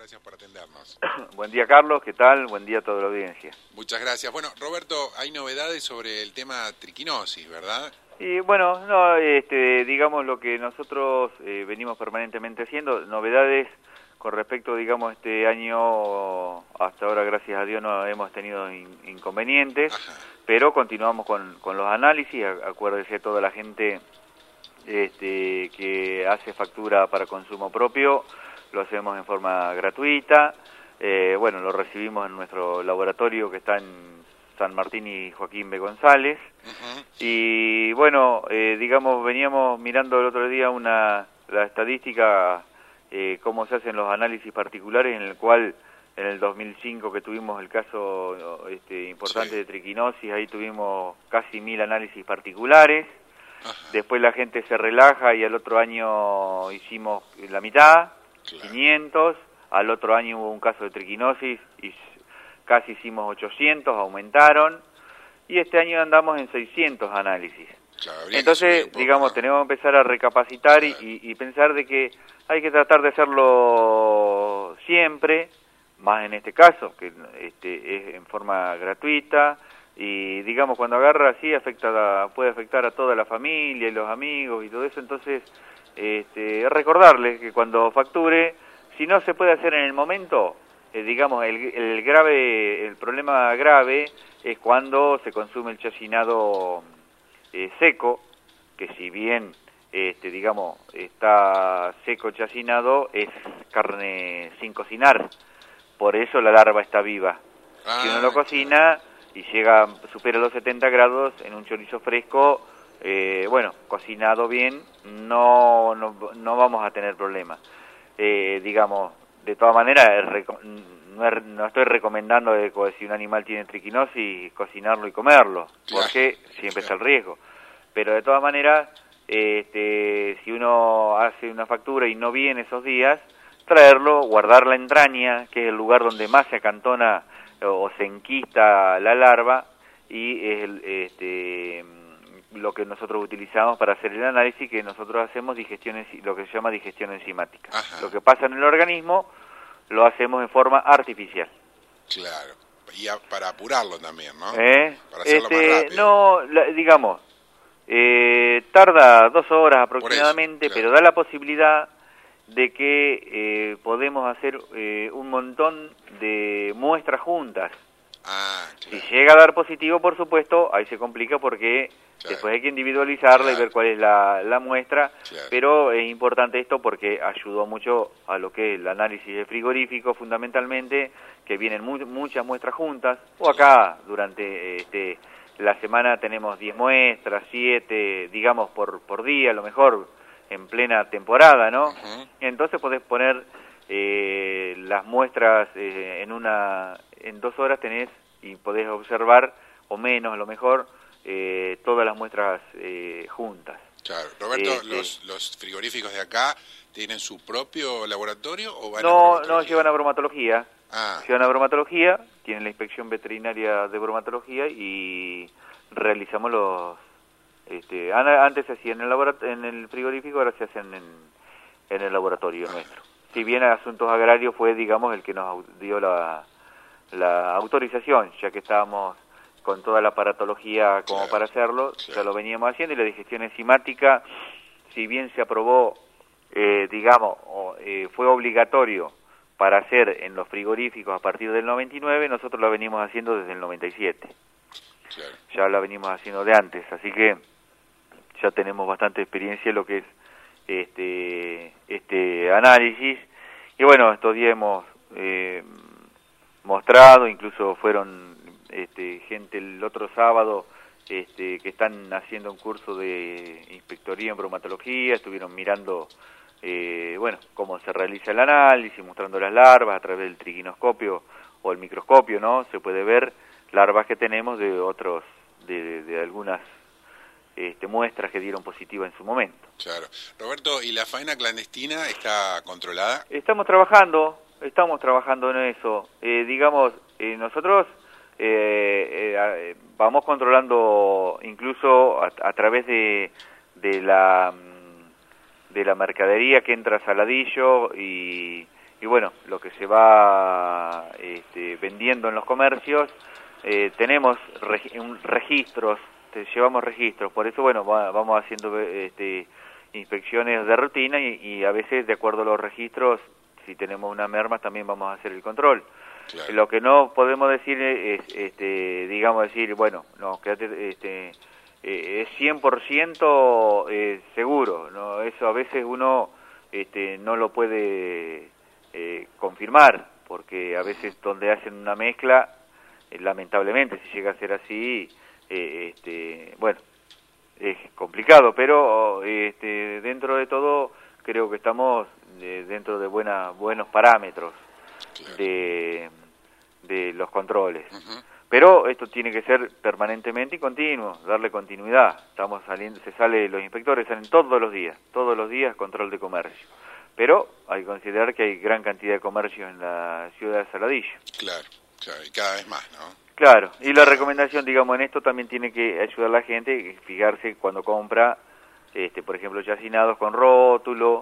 gracias por atendernos. Buen día, Carlos, ¿qué tal? Buen día a toda la audiencia. Muchas gracias. Bueno, Roberto, hay novedades sobre el tema triquinosis, ¿verdad? Y bueno, no, digamos lo que nosotros venimos permanentemente haciendo, novedades con respecto, digamos, este año, hasta ahora, gracias a Dios, no hemos tenido inconvenientes, Ajá. pero continuamos con los análisis. Acuérdese toda la gente que hace factura para consumo propio, lo hacemos en forma gratuita. Bueno, lo recibimos en nuestro laboratorio que está en San Martín y Joaquín B. González. Uh-huh. Y bueno, digamos, veníamos mirando el otro día la estadística, cómo se hacen los análisis particulares, en el cual en el 2005 que tuvimos el caso importante Sí. de triquinosis, ahí tuvimos casi 1000 análisis particulares. Ajá. Después la gente se relaja y al otro año hicimos la mitad, Claro. 500. Al otro año hubo un caso de triquinosis y casi hicimos 800, aumentaron. Y este año andamos en 600 análisis. Claro, habría que Entonces, subir un poco, digamos, ¿no? tenemos que empezar a recapacitar Claro. y pensar de que hay que tratar de hacerlo siempre, más en este caso, que es en forma gratuita. Y digamos, cuando agarra así puede afectar a toda la familia y los amigos y todo eso. Entonces, recordarles que cuando facture, si no se puede hacer en el momento, digamos, el problema grave es cuando se consume el chacinado seco, que si bien digamos, está seco chacinado, es carne sin cocinar, por eso la larva está viva. Si uno lo cocina y supera los 70 grados en un chorizo fresco, bueno, cocinado bien, no vamos a tener problemas. Digamos, de todas maneras, no estoy recomendando si un animal tiene triquinosis, cocinarlo y comerlo, porque siempre está el riesgo. Pero de todas maneras, si uno hace una factura y no viene esos días, traerlo, guardar la entraña, que es el lugar donde más se acantona o se enquista la larva, y es lo que nosotros utilizamos para hacer el análisis, que nosotros hacemos lo que se llama digestión enzimática. Ajá. Lo que pasa en el organismo lo hacemos en forma artificial. Claro, y para apurarlo también, ¿no? ¿Eh? Para hacerlo más rápido. No, digamos, tarda 2 horas aproximadamente, Por eso, claro. pero da la posibilidad de que podemos hacer un montón de muestras juntas. Ah, Si claro. llega a dar positivo, por supuesto, ahí se complica porque Claro. después hay que individualizarla y Claro. ver cuál es la muestra, Claro. pero es importante esto porque ayudó mucho a lo que es el análisis de frigorífico, fundamentalmente, que vienen muchas muestras juntas, o acá durante la semana tenemos 10 muestras, 7, digamos, por día, a lo mejor en plena temporada, ¿no? Uh-huh. Entonces podés poner las muestras en 2 horas tenés y podés observar, o menos a lo mejor, todas las muestras juntas. Claro. Roberto, ¿los frigoríficos de acá tienen su propio laboratorio o van a bromatología? No, llevan a bromatología. Ah. Llevan a bromatología, tienen la inspección veterinaria de bromatología y realizamos antes se hacían en el frigorífico, ahora se hacen en el laboratorio nuestro. Si bien Asuntos Agrarios fue, digamos, el que nos dio la autorización, ya que estábamos con toda la aparatología como Claro, para hacerlo, claro. ya lo veníamos haciendo, y la digestión enzimática, si bien se aprobó, digamos, fue obligatorio para hacer en los frigoríficos a partir del 99, nosotros lo venimos haciendo desde el 97. Claro. Ya la venimos haciendo de antes, así que ya tenemos bastante experiencia en lo que es este análisis. Y bueno, estos días hemos mostrado, incluso fueron gente el otro sábado que están haciendo un curso de inspectoría en bromatología, estuvieron mirando bueno, cómo se realiza el análisis, mostrando las larvas a través del triquinoscopio o el microscopio, ¿no? Se puede ver larvas que tenemos de algunas muestras que dieron positiva en su momento. Claro. Roberto, ¿y la faena clandestina está controlada? Estamos trabajando en eso. Digamos, nosotros vamos controlando incluso a través de la mercadería que entra a Saladillo y bueno, lo que se va vendiendo en los comercios, tenemos registros, llevamos registros, por eso, bueno, vamos haciendo inspecciones de rutina y a veces, de acuerdo a los registros, si tenemos una merma, también vamos a hacer el control. Claro. Lo que no podemos decir es, digamos, decir, bueno, no, quédate, es 100% seguro, ¿no? Eso a veces uno no lo puede confirmar, porque a veces donde hacen una mezcla, lamentablemente, si llega a ser así, bueno, es complicado, pero dentro de todo creo que estamos dentro de buenos parámetros. Claro. de los controles. Pero esto tiene que ser permanentemente y continuo, darle continuidad. Los inspectores salen todos los días control de comercio. Pero hay que considerar que hay gran cantidad de comercios en la ciudad de Saladillo. Claro, y cada vez más, ¿no? Claro, y la recomendación, digamos, en esto también tiene que ayudar a la gente, fijarse cuando compra, por ejemplo, chacinados con rótulo,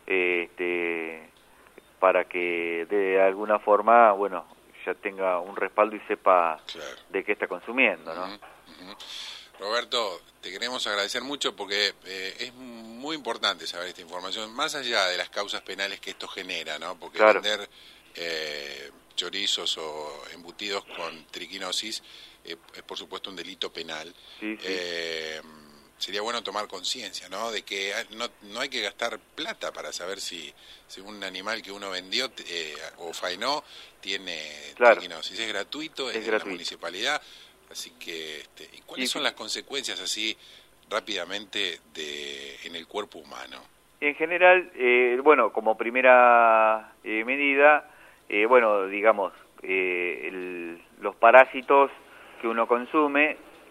para que de alguna forma, bueno, ya tenga un respaldo y sepa de qué está consumiendo, ¿no? Roberto, te queremos agradecer mucho porque es muy importante saber esta información, más allá de las causas penales que esto genera, ¿no? Porque vender chorizos o embutidos con triquinosis es por supuesto un delito penal. Sí. Sería bueno tomar conciencia, ¿no? De que no hay que gastar plata para saber si un animal que uno vendió o faenó tiene triquinosis. Es gratuito, es de la municipalidad. Así que, ¿y cuáles son las consecuencias así rápidamente en el cuerpo humano? En general, bueno, como primera medida, bueno, digamos, los parásitos que uno consume,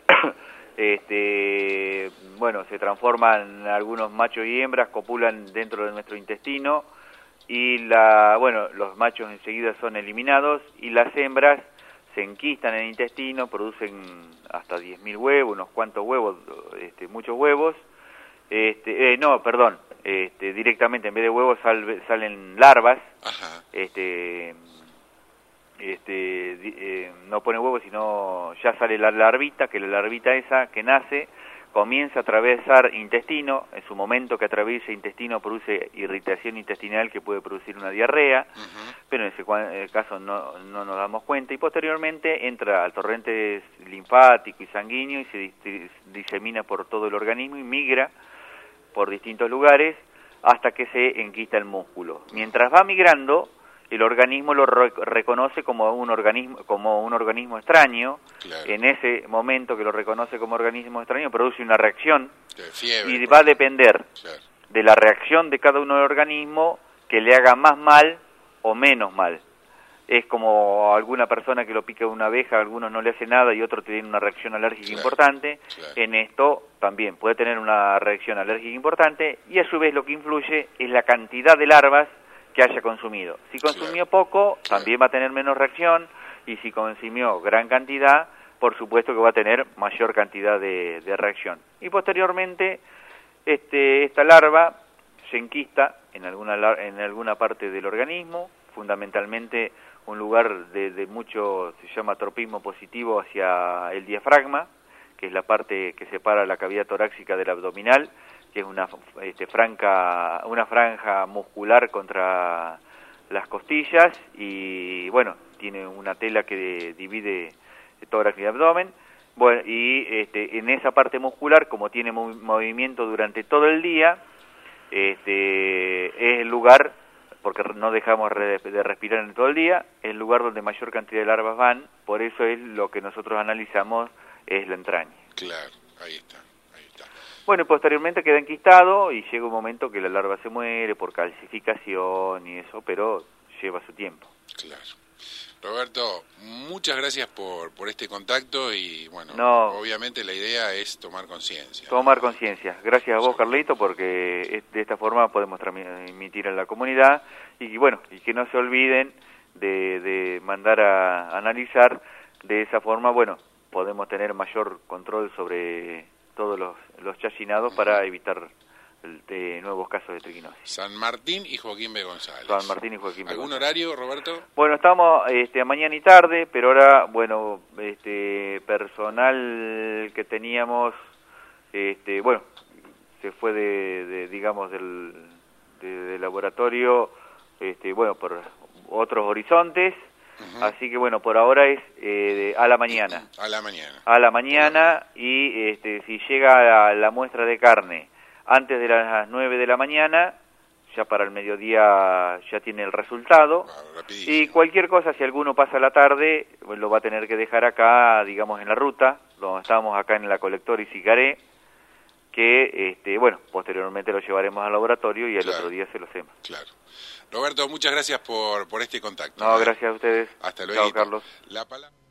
bueno, se transforman algunos machos y hembras, copulan dentro de nuestro intestino y bueno, los machos enseguida son eliminados y las hembras se enquistan en el intestino, producen hasta 10.000 huevos, unos cuantos huevos, muchos huevos. No, perdón, directamente en vez de huevos salen larvas. Ajá. No pone huevos, sino ya sale la larvita, que la larvita esa que nace comienza a atravesar intestino, en su momento que atraviesa intestino produce irritación intestinal que puede producir una diarrea, pero en ese caso no nos damos cuenta, y posteriormente entra al torrente linfático y sanguíneo y se disemina por todo el organismo y migra por distintos lugares hasta que se enquista el músculo. Mientras va migrando, el organismo lo reconoce como un organismo extraño. Claro. En ese momento que lo reconoce como organismo extraño, produce una reacción y va a depender de la reacción de cada uno del organismo que le haga más mal o menos mal. Es como alguna persona que lo pica una abeja, a algunos no le hace nada y otros tienen una reacción alérgica importante. En esto también puede tener una reacción alérgica importante y a su vez lo que influye es la cantidad de larvas que haya consumido. Si consumió poco, también va a tener menos reacción, y si consumió gran cantidad, por supuesto que va a tener mayor cantidad de reacción. Y posteriormente, esta larva se enquista en alguna parte del organismo, fundamentalmente un lugar de mucho, se llama tropismo positivo hacia el diafragma, que es la parte que separa la cavidad torácica del abdominal, que es una franja muscular contra las costillas y, bueno, tiene una tela que divide tórax y abdomen. Bueno, y en esa parte muscular, como tiene movimiento durante todo el día, es el lugar, porque no dejamos de respirar en todo el día, es el lugar donde mayor cantidad de larvas van, por eso es lo que nosotros analizamos, es la entraña. Claro, ahí está. Bueno, y posteriormente queda enquistado y llega un momento que la larva se muere por calcificación y eso, pero lleva su tiempo. Claro. Roberto, muchas gracias por este contacto y, bueno, obviamente la idea es tomar conciencia. Tomar conciencia. Gracias a vos, Carlito, porque de esta forma podemos transmitir a la comunidad y, bueno, y que no se olviden de mandar a analizar. De esa forma, bueno, podemos tener mayor control sobre todos los chacinados para evitar nuevos casos de triquinosis. San Martín y Joaquín B. González. San Martín y Joaquín B. ¿Algún González. horario, Roberto? Bueno, estamos mañana y tarde, pero ahora, bueno, personal que teníamos, bueno, se fue digamos, del laboratorio, bueno, por otros horizontes. Así que bueno, por ahora es a la mañana. A la mañana. A la mañana y si llega la muestra de carne antes de las 9 de la mañana, ya para el mediodía ya tiene el resultado. Y cualquier cosa, si alguno pasa la tarde, pues lo va a tener que dejar acá, digamos, en la ruta, donde estamos acá en la Colector y Sicaré, que, bueno, posteriormente lo llevaremos al laboratorio y el otro día se lo hacemos. Claro. Roberto, muchas gracias por este contacto. No, gracias a ustedes. Hasta luego. Chao, Carlos. La palabra...